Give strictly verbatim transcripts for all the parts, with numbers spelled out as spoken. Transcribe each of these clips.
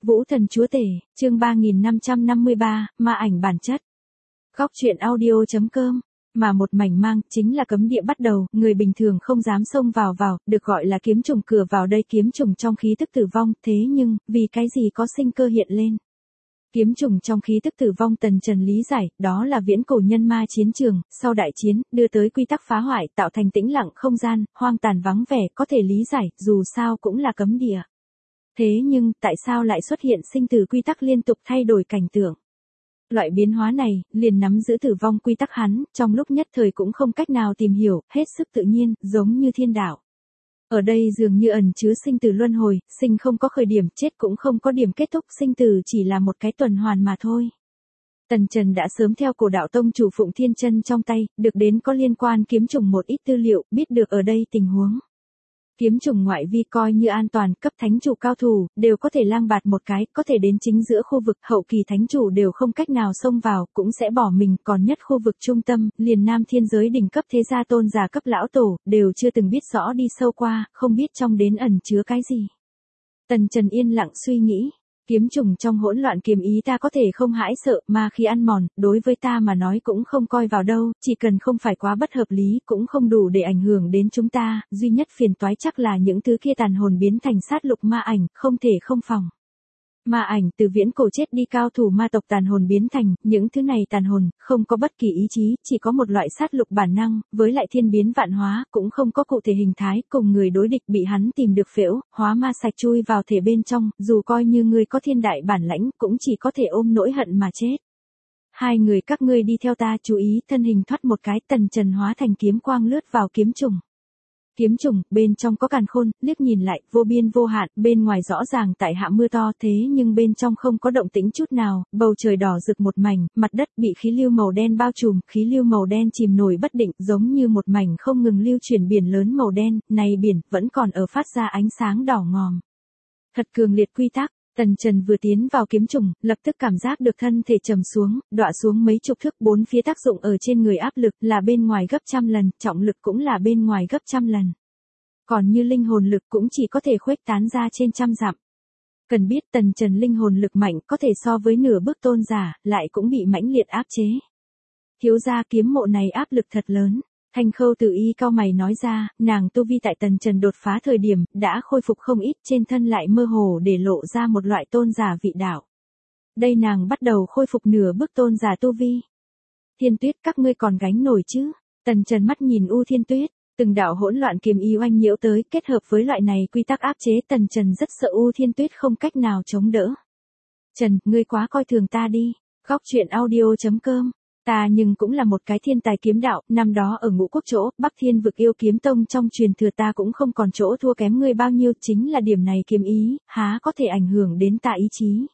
Vũ Thần Chúa Tể, chương ba nghìn năm trăm năm mươi ba, ma ảnh bản chất. Góc truyện audio chấm com. Mà một mảnh mang, chính là cấm địa bắt đầu, người bình thường không dám xông vào vào, được gọi là kiếm trùng cửa vào đây kiếm trùng trong khí tức tử vong, thế nhưng, vì cái gì có sinh cơ hiện lên. Kiếm trùng trong khí tức tử vong Tần Trần lý giải, đó là viễn cổ nhân ma chiến trường, sau đại chiến, đưa tới quy tắc phá hoại, tạo thành tĩnh lặng không gian, hoang tàn vắng vẻ, có thể lý giải, dù sao cũng là cấm địa. Thế nhưng, tại sao lại xuất hiện sinh tử quy tắc liên tục thay đổi cảnh tượng? Loại biến hóa này, liền nắm giữ tử vong quy tắc hắn, trong lúc nhất thời cũng không cách nào tìm hiểu, hết sức tự nhiên, giống như thiên đạo. Ở đây dường như ẩn chứa sinh tử luân hồi, sinh không có khởi điểm, chết cũng không có điểm kết thúc, sinh tử chỉ là một cái tuần hoàn mà thôi. Tần Trần đã sớm theo cổ đạo tông chủ Phụng Thiên Chân trong tay, được đến có liên quan kiếm trùng một ít tư liệu, biết được ở đây tình huống. Kiếm trùng ngoại vi coi như an toàn, cấp thánh chủ cao thủ, đều có thể lang bạt một cái, có thể đến chính giữa khu vực, hậu kỳ thánh chủ đều không cách nào xông vào, cũng sẽ bỏ mình, còn nhất khu vực trung tâm, liền nam thiên giới đỉnh cấp thế gia tôn giả cấp lão tổ, đều chưa từng biết rõ đi sâu qua, không biết trong đến ẩn chứa cái gì. Tần Trần yên lặng suy nghĩ. Kiếm trùng trong hỗn loạn kiếm ý ta có thể không hãi sợ, mà khi ăn mòn, đối với ta mà nói cũng không coi vào đâu, chỉ cần không phải quá bất hợp lý, cũng không đủ để ảnh hưởng đến chúng ta, duy nhất phiền toái chắc là những thứ kia tàn hồn biến thành sát lục ma ảnh, không thể không phòng. Ma ảnh từ viễn cổ chết đi cao thủ ma tộc tàn hồn biến thành, những thứ này tàn hồn, không có bất kỳ ý chí, chỉ có một loại sát lục bản năng, với lại thiên biến vạn hóa, cũng không có cụ thể hình thái, cùng người đối địch bị hắn tìm được phễu, hóa ma sạch chui vào thể bên trong, dù coi như người có thiên đại bản lãnh, cũng chỉ có thể ôm nỗi hận mà chết. Hai người các ngươi đi theo ta, chú ý, thân hình thoát một cái, Tần Trần hóa thành kiếm quang lướt vào kiếm trùng. Kiếm trùng, bên trong có càn khôn, liếc nhìn lại, vô biên vô hạn, bên ngoài rõ ràng tại hạ mưa to thế nhưng bên trong không có động tĩnh chút nào, bầu trời đỏ rực một mảnh, mặt đất bị khí lưu màu đen bao trùm, khí lưu màu đen chìm nổi bất định, giống như một mảnh không ngừng lưu chuyển biển lớn màu đen, này biển, vẫn còn ở phát ra ánh sáng đỏ ngòm. Thật cường liệt quy tắc. Tần Trần vừa tiến vào kiếm trùng, lập tức cảm giác được thân thể trầm xuống, đọa xuống mấy chục thước, bốn phía tác dụng ở trên người áp lực là bên ngoài gấp trăm lần, trọng lực cũng là bên ngoài gấp trăm lần. Còn như linh hồn lực cũng chỉ có thể khuếch tán ra trên trăm dặm. Cần biết Tần Trần linh hồn lực mạnh có thể so với nửa bước tôn giả, lại cũng bị mãnh liệt áp chế. Thiếu gia kiếm mộ này áp lực thật lớn. Thanh Khâu Tử Y cau mày nói ra, nàng tu vi tại Tần Trần đột phá thời điểm, đã khôi phục không ít, trên thân lại mơ hồ để lộ ra một loại tôn giả vị đạo. Đây nàng bắt đầu khôi phục nửa bước tôn giả tu vi. Thiên Tuyết, các ngươi còn gánh nổi chứ? Tần Trần mắt nhìn U Thiên Tuyết, từng đạo hỗn loạn kiếm ý oanh nhiễu tới, kết hợp với loại này quy tắc áp chế, Tần Trần rất sợ U Thiên Tuyết không cách nào chống đỡ. Trần, ngươi quá coi thường ta đi. Góc truyện audio chấm com. Ta nhưng cũng là một cái thiên tài kiếm đạo, năm đó ở Ngũ Quốc chỗ, Bắc Thiên vực yêu kiếm tông trong truyền thừa ta cũng không còn chỗ thua kém ngươi bao nhiêu, chính là điểm này kiếm ý, há có thể ảnh hưởng đến ta ý chí.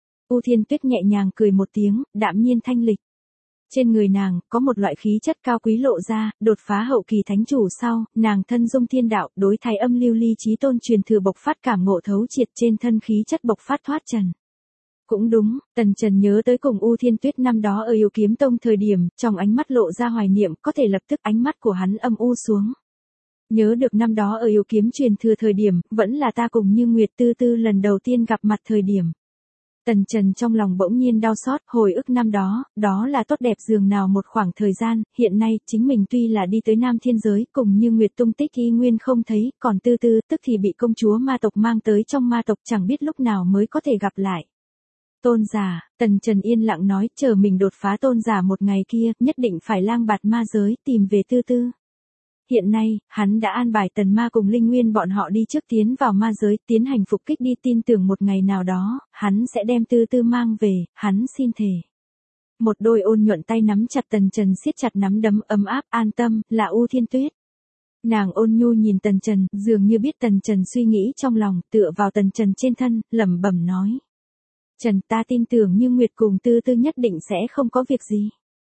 U Thiên Tuyết nhẹ nhàng cười một tiếng, đạm nhiên thanh lịch. Trên người nàng, có một loại khí chất cao quý lộ ra, đột phá hậu kỳ thánh chủ sau, nàng thân dung thiên đạo, đối thái âm lưu ly chí tôn truyền thừa bộc phát cảm ngộ thấu triệt trên thân khí chất bộc phát thoát trần. Cũng đúng, Tần Trần nhớ tới cùng U Thiên Tuyết năm đó ở yêu kiếm tông thời điểm, trong ánh mắt lộ ra hoài niệm, có thể lập tức ánh mắt của hắn âm u xuống. Nhớ được năm đó ở yêu kiếm truyền thừa thời điểm, vẫn là ta cùng Như Nguyệt Tư Tư lần đầu tiên gặp mặt thời điểm. Tần Trần trong lòng bỗng nhiên đau xót, hồi ức năm đó, đó là tốt đẹp dường nào một khoảng thời gian, hiện nay, chính mình tuy là đi tới Nam Thiên Giới, cùng Như Nguyệt tung tích y nguyên không thấy, còn Tư Tư, tức thì bị công chúa ma tộc mang tới trong ma tộc, chẳng biết lúc nào mới có thể gặp lại. Tôn giả, Tần Trần yên lặng nói, chờ mình đột phá tôn giả một ngày kia, nhất định phải lang bạt ma giới, tìm về Tư Tư. Hiện nay, hắn đã an bài Tần Ma cùng Linh Nguyên bọn họ đi trước tiến vào ma giới, tiến hành phục kích đi, tin tưởng một ngày nào đó, hắn sẽ đem Tư Tư mang về, hắn xin thề. Một đôi ôn nhuận tay nắm chặt Tần Trần, siết chặt nắm đấm, ấm áp, an tâm, là U Thiên Tuyết. Nàng ôn nhu nhìn Tần Trần, dường như biết Tần Trần suy nghĩ trong lòng, tựa vào Tần Trần trên thân, lẩm bẩm nói. Trần, ta tin tưởng Như Nguyệt cùng Tư Tư nhất định sẽ không có việc gì.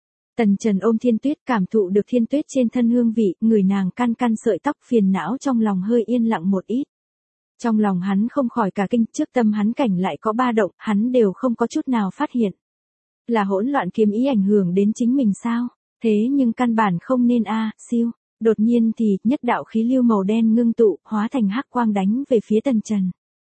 Tần Trần ôm Thiên Tuyết, cảm thụ được Thiên Tuyết trên thân hương vị, người nàng căn căn sợi tóc, phiền não trong lòng hơi yên lặng một ít. Trong lòng hắn không khỏi cả kinh, trước tâm hắn cảnh lại có ba động, hắn đều không có chút nào phát hiện. Là hỗn loạn kiếm ý ảnh hưởng đến chính mình sao? Thế nhưng căn bản không nên a, siêu. Đột nhiên thì, nhất đạo khí lưu màu đen ngưng tụ, hóa thành hắc quang đánh về phía Tần Trần.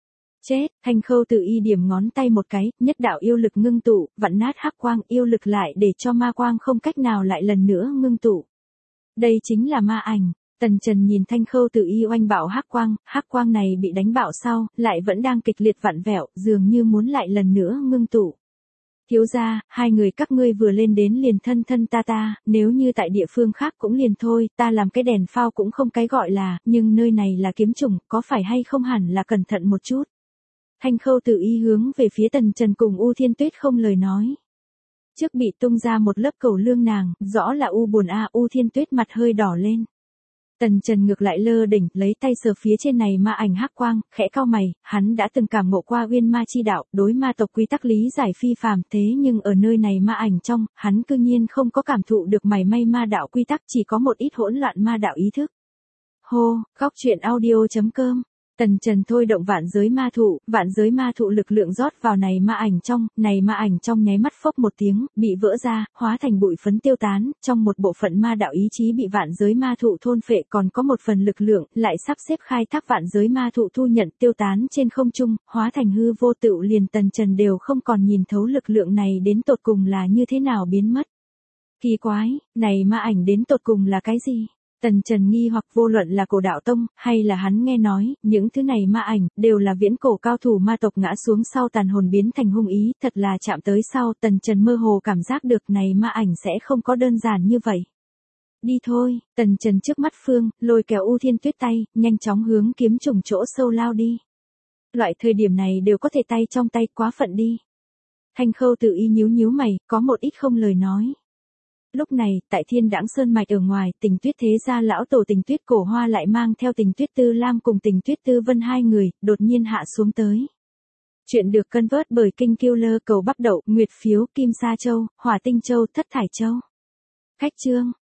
Chết, Thanh Khâu Tự Y điểm ngón tay một cái, nhất đạo yêu lực ngưng tụ, vặn nát hắc quang, yêu lực lại để cho ma quang không cách nào lại lần nữa ngưng tụ. Đây chính là ma ảnh. Tần Trần nhìn Thanh Khâu Tự Y oanh bạo hắc quang, hắc quang này bị đánh bạo sau, lại vẫn đang kịch liệt vặn vẹo, dường như muốn lại lần nữa ngưng tụ. Thiếu gia, hai người các ngươi vừa lên đến liền thân thân ta ta, nếu như tại địa phương khác cũng liền thôi, ta làm cái đèn phao cũng không cái gọi là, nhưng nơi này là kiếm trùng, có phải hay không hẳn là cẩn thận một chút. Thanh Khâu Tự Y hướng về phía Tần Trần cùng U Thiên Tuyết không lời nói. Trước bị tung ra một lớp cầu lương nàng, rõ là U buồn a. U Thiên Tuyết mặt hơi đỏ lên. Tần Trần ngược lại lơ đỉnh, lấy tay sờ phía trên này ma ảnh hắc quang, khẽ cau mày, hắn đã từng cảm ngộ qua uyên ma chi đạo, đối ma tộc quy tắc lý giải phi phàm, thế nhưng ở nơi này ma ảnh trong, hắn cư nhiên không có cảm thụ được mảy may ma đạo quy tắc, chỉ có một ít hỗn loạn ma đạo ý thức. Hô, góc truyện audio chấm com. Tần Trần thôi động vạn giới ma thụ, vạn giới ma thụ lực lượng rót vào này ma ảnh trong, này ma ảnh trong nháy mắt phốc một tiếng, bị vỡ ra, hóa thành bụi phấn tiêu tán, trong một bộ phận ma đạo ý chí bị vạn giới ma thụ thôn phệ, còn có một phần lực lượng, lại sắp xếp khai thác vạn giới ma thụ thu nhận tiêu tán trên không trung, hóa thành hư vô tựu liền Tần Trần đều không còn nhìn thấu lực lượng này đến tột cùng là như thế nào biến mất. Kỳ quái, này ma ảnh đến tột cùng là cái gì? Tần Trần nghi hoặc vô luận là cổ đạo tông, hay là hắn nghe nói, những thứ này ma ảnh, đều là viễn cổ cao thủ ma tộc ngã xuống sau tàn hồn biến thành hung ý, thật là chạm tới sau, Tần Trần mơ hồ cảm giác được này ma ảnh sẽ không có đơn giản như vậy. Đi thôi, Tần Trần trước mắt phương, lôi kéo U Thiên Tuyết tay, nhanh chóng hướng kiếm trùng chỗ sâu lao đi. Loại thời điểm này đều có thể tay trong tay, quá phận đi. Thanh Khâu Tự Y nhíu nhíu mày, có một ít không lời nói. Lúc này, tại Thiên Đãng Sơn mạch ở ngoài, Tình Tuyết thế gia lão tổ Tình Tuyết Cổ Hoa lại mang theo Tình Tuyết Tư Lam cùng Tình Tuyết Tư Vân hai người, đột nhiên hạ xuống tới. Chuyện được cân vớt bởi Kinh Killer cầu bắp đậu, Nguyệt Phiếu, Kim Sa Châu, Hỏa Tinh Châu, Thất Thải Châu. Khách chương.